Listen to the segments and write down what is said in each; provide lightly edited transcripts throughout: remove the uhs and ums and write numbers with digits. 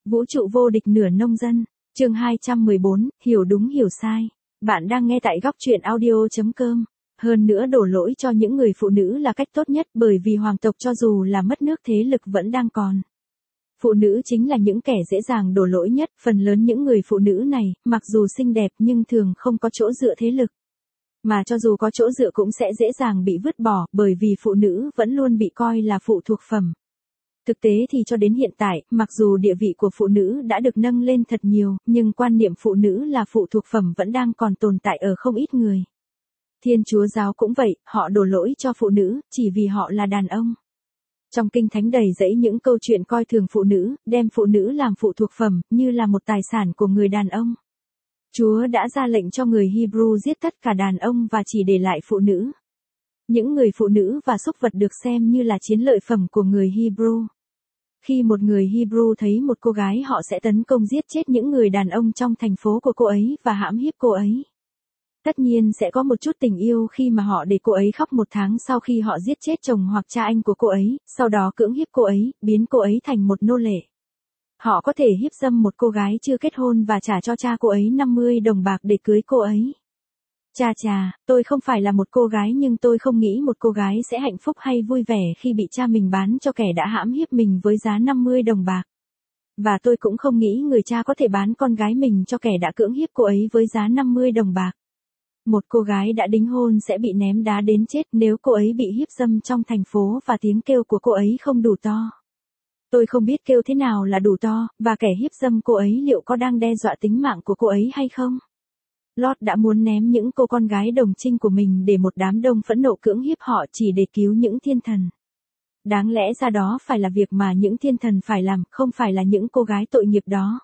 Vũ trụ vô địch nửa nông dân, chương 214, hiểu đúng hiểu sai. Bạn đang nghe tại góc truyện audio.com. Hơn nữa đổ lỗi cho những người phụ nữ là cách tốt nhất bởi vì hoàng tộc cho dù là mất nước thế lực vẫn đang còn. Phụ nữ chính là những kẻ dễ dàng đổ lỗi nhất, phần lớn những người phụ nữ này, mặc dù xinh đẹp nhưng thường không có chỗ dựa thế lực. Mà cho dù có chỗ dựa cũng sẽ dễ dàng bị vứt bỏ bởi vì phụ nữ vẫn luôn bị coi là phụ thuộc phẩm. Thực tế thì cho đến hiện tại, mặc dù địa vị của phụ nữ đã được nâng lên thật nhiều, nhưng quan niệm phụ nữ là phụ thuộc phẩm vẫn đang còn tồn tại ở không ít người. Thiên Chúa giáo cũng vậy, họ đổ lỗi cho phụ nữ, chỉ vì họ là đàn ông. Trong Kinh Thánh đầy dẫy những câu chuyện coi thường phụ nữ, đem phụ nữ làm phụ thuộc phẩm, như là một tài sản của người đàn ông. Chúa đã ra lệnh cho người Hebrew giết tất cả đàn ông và chỉ để lại phụ nữ. Những người phụ nữ và súc vật được xem như là chiến lợi phẩm của người Hebrew. Khi một người Hebrew thấy một cô gái họ sẽ tấn công giết chết những người đàn ông trong thành phố của cô ấy và hãm hiếp cô ấy. Tất nhiên sẽ có một chút tình yêu khi mà họ để cô ấy khóc 1 tháng sau khi họ giết chết chồng hoặc cha anh của cô ấy, sau đó cưỡng hiếp cô ấy, biến cô ấy thành một nô lệ. Họ có thể hiếp dâm một cô gái chưa kết hôn và trả cho cha cô ấy 50 đồng bạc để cưới cô ấy. Chà, tôi không phải là một cô gái nhưng tôi không nghĩ một cô gái sẽ hạnh phúc hay vui vẻ khi bị cha mình bán cho kẻ đã hãm hiếp mình với giá 50 đồng bạc. Và tôi cũng không nghĩ người cha có thể bán con gái mình cho kẻ đã cưỡng hiếp cô ấy với giá 50 đồng bạc. Một cô gái đã đính hôn sẽ bị ném đá đến chết nếu cô ấy bị hiếp dâm trong thành phố và tiếng kêu của cô ấy không đủ to. Tôi không biết kêu thế nào là đủ to, và kẻ hiếp dâm cô ấy liệu có đang đe dọa tính mạng của cô ấy hay không? Lót đã muốn ném những cô con gái đồng trinh của mình để một đám đông phẫn nộ cưỡng hiếp họ chỉ để cứu những thiên thần. Đáng lẽ ra đó phải là việc mà những thiên thần phải làm, không phải là những cô gái tội nghiệp đó.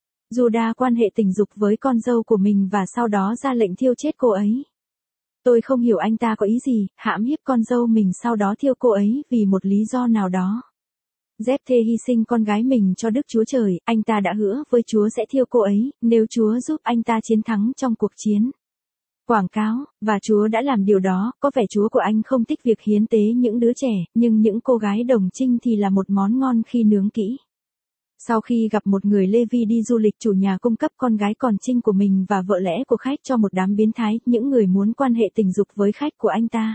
Judah quan hệ tình dục với con dâu của mình và sau đó ra lệnh thiêu chết cô ấy. Tôi không hiểu anh ta có ý gì, hãm hiếp con dâu mình sau đó thiêu cô ấy vì một lý do nào đó. Jephthê hy sinh con gái mình cho Đức Chúa Trời, anh ta đã hứa với Chúa sẽ thiêu cô ấy, nếu Chúa giúp anh ta chiến thắng trong cuộc chiến. Quảng cáo, và Chúa đã làm điều đó, có vẻ Chúa của anh không thích việc hiến tế những đứa trẻ, nhưng những cô gái đồng trinh thì là một món ngon khi nướng kỹ. Sau khi gặp một người Lê-vi đi du lịch, chủ nhà cung cấp con gái còn trinh của mình và vợ lẽ của khách cho một đám biến thái, những người muốn quan hệ tình dục với khách của anh ta.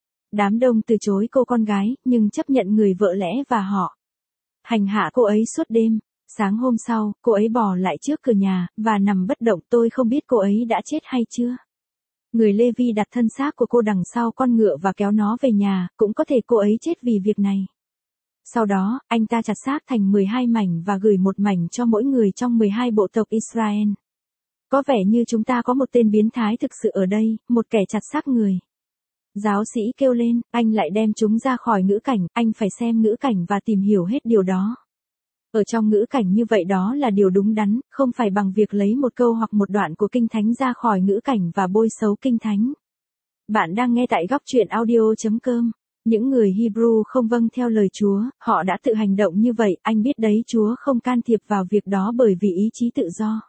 Đám đông từ chối cô con gái, nhưng chấp nhận người vợ lẽ và họ hành hạ cô ấy suốt đêm. Sáng hôm sau, cô ấy bò lại trước cửa nhà, và nằm bất động. Tôi không biết cô ấy đã chết hay chưa. Người Lê-vi đặt thân xác của cô đằng sau con ngựa và kéo nó về nhà, cũng có thể cô ấy chết vì việc này. Sau đó, anh ta chặt xác thành 12 mảnh và gửi một mảnh cho mỗi người trong 12 bộ tộc Israel. Có vẻ như chúng ta có một tên biến thái thực sự ở đây, một kẻ chặt xác người. Giáo sĩ kêu lên, anh lại đem chúng ra khỏi ngữ cảnh, anh phải xem ngữ cảnh và tìm hiểu hết điều đó. Ở trong ngữ cảnh như vậy đó là điều đúng đắn, không phải bằng việc lấy một câu hoặc một đoạn của Kinh Thánh ra khỏi ngữ cảnh và bôi xấu Kinh Thánh. Bạn đang nghe tại góc truyện audio.com. Những người Hebrew không vâng theo lời Chúa, họ đã tự hành động như vậy, anh biết đấy, Chúa không can thiệp vào việc đó bởi vì ý chí tự do.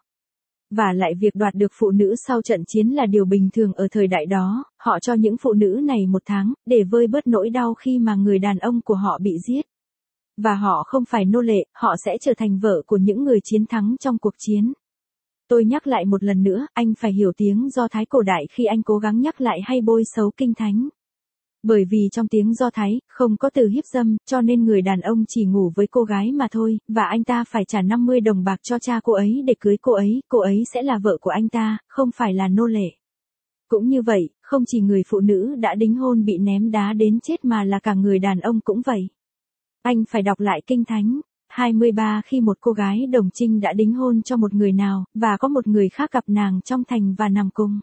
Và lại việc đoạt được phụ nữ sau trận chiến là điều bình thường ở thời đại đó, họ cho những phụ nữ này 1 tháng, để vơi bớt nỗi đau khi mà người đàn ông của họ bị giết. Và họ không phải nô lệ, họ sẽ trở thành vợ của những người chiến thắng trong cuộc chiến. Tôi nhắc lại một lần nữa, anh phải hiểu tiếng Do Thái cổ đại khi anh cố gắng nhắc lại hay bôi xấu Kinh Thánh. Bởi vì trong tiếng Do Thái, không có từ hiếp dâm, cho nên người đàn ông chỉ ngủ với cô gái mà thôi, và anh ta phải trả 50 đồng bạc cho cha cô ấy để cưới cô ấy sẽ là vợ của anh ta, không phải là nô lệ. Cũng như vậy, không chỉ người phụ nữ đã đính hôn bị ném đá đến chết mà là cả người đàn ông cũng vậy. Anh phải đọc lại Kinh Thánh. 23 Khi một cô gái đồng trinh đã đính hôn cho một người nào, và có một người khác gặp nàng trong thành và nằm cùng.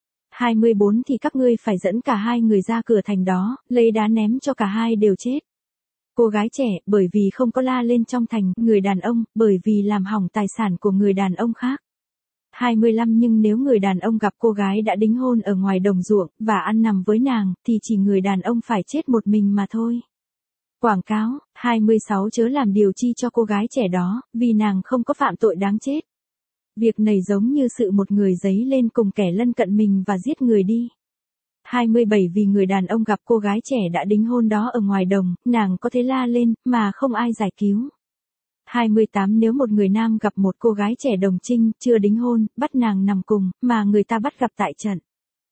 24 Thì các ngươi phải dẫn cả hai người ra cửa thành đó, lấy đá ném cho cả hai đều chết. Cô gái trẻ, bởi vì không có la lên trong thành, người đàn ông, bởi vì làm hỏng tài sản của người đàn ông khác. 25 Nhưng nếu người đàn ông gặp cô gái đã đính hôn ở ngoài đồng ruộng, và ăn nằm với nàng, thì chỉ người đàn ông phải chết một mình mà thôi. Quảng cáo, 26 Chớ làm điều chi cho cô gái trẻ đó, vì nàng không có phạm tội đáng chết. Việc này giống như sự một người giấy lên cùng kẻ lân cận mình và giết người đi. 27 Vì người đàn ông gặp cô gái trẻ đã đính hôn đó ở ngoài đồng, nàng có thể la lên, mà không ai giải cứu. 28 Nếu một người nam gặp một cô gái trẻ đồng trinh, chưa đính hôn, bắt nàng nằm cùng, mà người ta bắt gặp tại trận.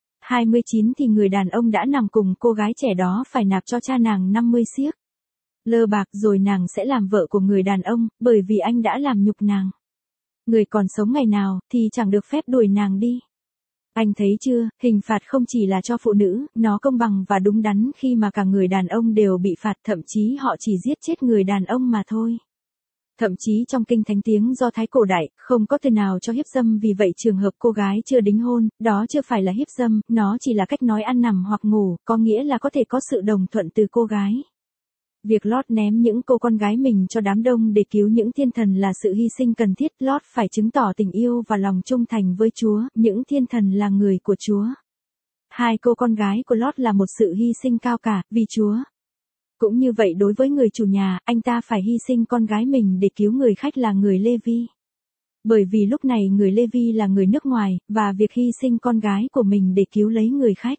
29 Thì người đàn ông đã nằm cùng cô gái trẻ đó phải nạp cho cha nàng 50 xiếc lơ bạc, rồi nàng sẽ làm vợ của người đàn ông, bởi vì anh đã làm nhục nàng. Người còn sống ngày nào, thì chẳng được phép đuổi nàng đi. Anh thấy chưa, hình phạt không chỉ là cho phụ nữ, nó công bằng và đúng đắn khi mà cả người đàn ông đều bị phạt, thậm chí họ chỉ giết chết người đàn ông mà thôi. Thậm chí trong kinh thánh tiếng Do Thái cổ đại, không có từ nào cho hiếp dâm, vì vậy trường hợp cô gái chưa đính hôn, đó chưa phải là hiếp dâm, nó chỉ là cách nói ăn nằm hoặc ngủ, có nghĩa là có thể có sự đồng thuận từ cô gái. Việc Lót ném những cô con gái mình cho đám đông để cứu những thiên thần là sự hy sinh cần thiết. Lót phải chứng tỏ tình yêu và lòng trung thành với Chúa, những thiên thần là người của Chúa. Hai cô con gái của Lót là một sự hy sinh cao cả, vì Chúa. Cũng như vậy đối với người chủ nhà, anh ta phải hy sinh con gái mình để cứu người khách là người Lê-vi. Bởi vì lúc này người Lê-vi là người nước ngoài, và việc hy sinh con gái của mình để cứu lấy người khách.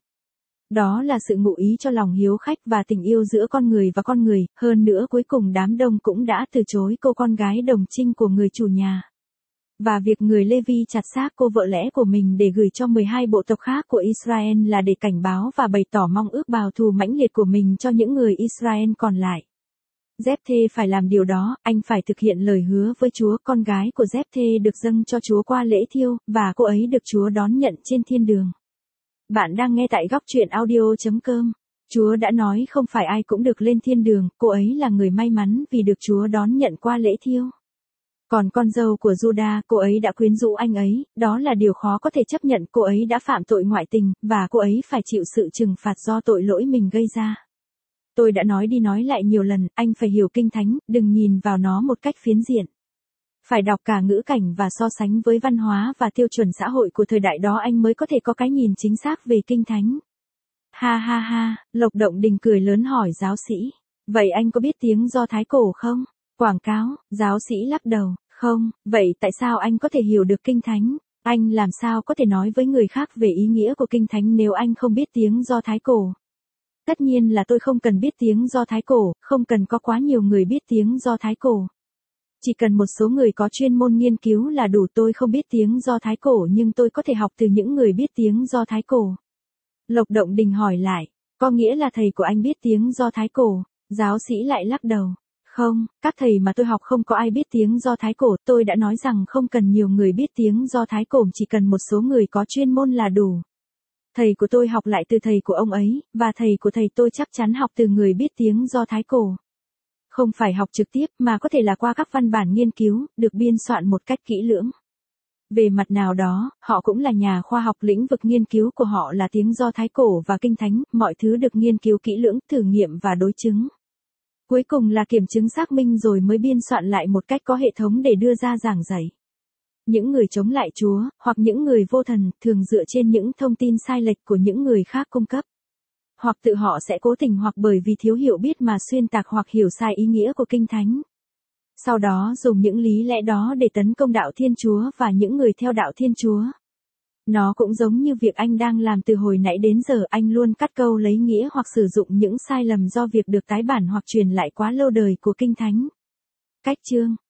Đó là sự ngụ ý cho lòng hiếu khách và tình yêu giữa con người và con người, hơn nữa cuối cùng đám đông cũng đã từ chối cô con gái đồng trinh của người chủ nhà. Và việc người Lê-vi chặt xác cô vợ lẽ của mình để gửi cho 12 bộ tộc khác của Israel là để cảnh báo và bày tỏ mong ước báo thù mãnh liệt của mình cho những người Israel còn lại. Giép-thê phải làm điều đó, anh phải thực hiện lời hứa với Chúa. Con gái của Giép-thê được dâng cho Chúa qua lễ thiêu, và cô ấy được Chúa đón nhận trên thiên đường. Bạn đang nghe tại góc truyện audio.com. Chúa đã nói không phải ai cũng được lên thiên đường, cô ấy là người may mắn vì được Chúa đón nhận qua lễ thiêu. Còn con dâu của Judah, cô ấy đã quyến rũ anh ấy, đó là điều khó có thể chấp nhận. Cô ấy đã phạm tội ngoại tình, và cô ấy phải chịu sự trừng phạt do tội lỗi mình gây ra. Tôi đã nói đi nói lại nhiều lần, anh phải hiểu Kinh Thánh, đừng nhìn vào nó một cách phiến diện. Phải đọc cả ngữ cảnh và so sánh với văn hóa và tiêu chuẩn xã hội của thời đại đó, anh mới có thể có cái nhìn chính xác về Kinh Thánh. Ha ha ha, Lộc Động Đình cười lớn hỏi giáo sĩ. Vậy anh có biết tiếng Do Thái cổ không? Quảng cáo, giáo sĩ lắc đầu. Không, vậy tại sao anh có thể hiểu được Kinh Thánh? Anh làm sao có thể nói với người khác về ý nghĩa của Kinh Thánh nếu anh không biết tiếng Do Thái cổ? Tất nhiên là tôi không cần biết tiếng Do Thái cổ, không cần có quá nhiều người biết tiếng Do Thái cổ. Chỉ cần một số người có chuyên môn nghiên cứu là đủ. Tôi không biết tiếng Do Thái cổ nhưng tôi có thể học từ những người biết tiếng Do Thái cổ. Lộc Động Đình hỏi lại, có nghĩa là thầy của anh biết tiếng Do Thái cổ? Giáo sĩ lại lắc đầu. Không, các thầy mà tôi học không có ai biết tiếng Do Thái cổ. Tôi đã nói rằng không cần nhiều người biết tiếng Do Thái cổ, chỉ cần một số người có chuyên môn là đủ. Thầy của tôi học lại từ thầy của ông ấy, và thầy của thầy tôi chắc chắn học từ người biết tiếng Do Thái cổ. Không phải học trực tiếp mà có thể là qua các văn bản nghiên cứu, được biên soạn một cách kỹ lưỡng. Về mặt nào đó, họ cũng là nhà khoa học, lĩnh vực nghiên cứu của họ là tiếng Do Thái cổ và Kinh Thánh, mọi thứ được nghiên cứu kỹ lưỡng, thử nghiệm và đối chứng. Cuối cùng là kiểm chứng xác minh rồi mới biên soạn lại một cách có hệ thống để đưa ra giảng dạy. Những người chống lại Chúa, hoặc những người vô thần, thường dựa trên những thông tin sai lệch của những người khác cung cấp. Hoặc tự họ sẽ cố tình hoặc bởi vì thiếu hiểu biết mà xuyên tạc hoặc hiểu sai ý nghĩa của Kinh Thánh. Sau đó dùng những lý lẽ đó để tấn công đạo Thiên Chúa và những người theo đạo Thiên Chúa. Nó cũng giống như việc anh đang làm từ hồi nãy đến giờ, anh luôn cắt câu lấy nghĩa hoặc sử dụng những sai lầm do việc được tái bản hoặc truyền lại quá lâu đời của Kinh Thánh. Cách chương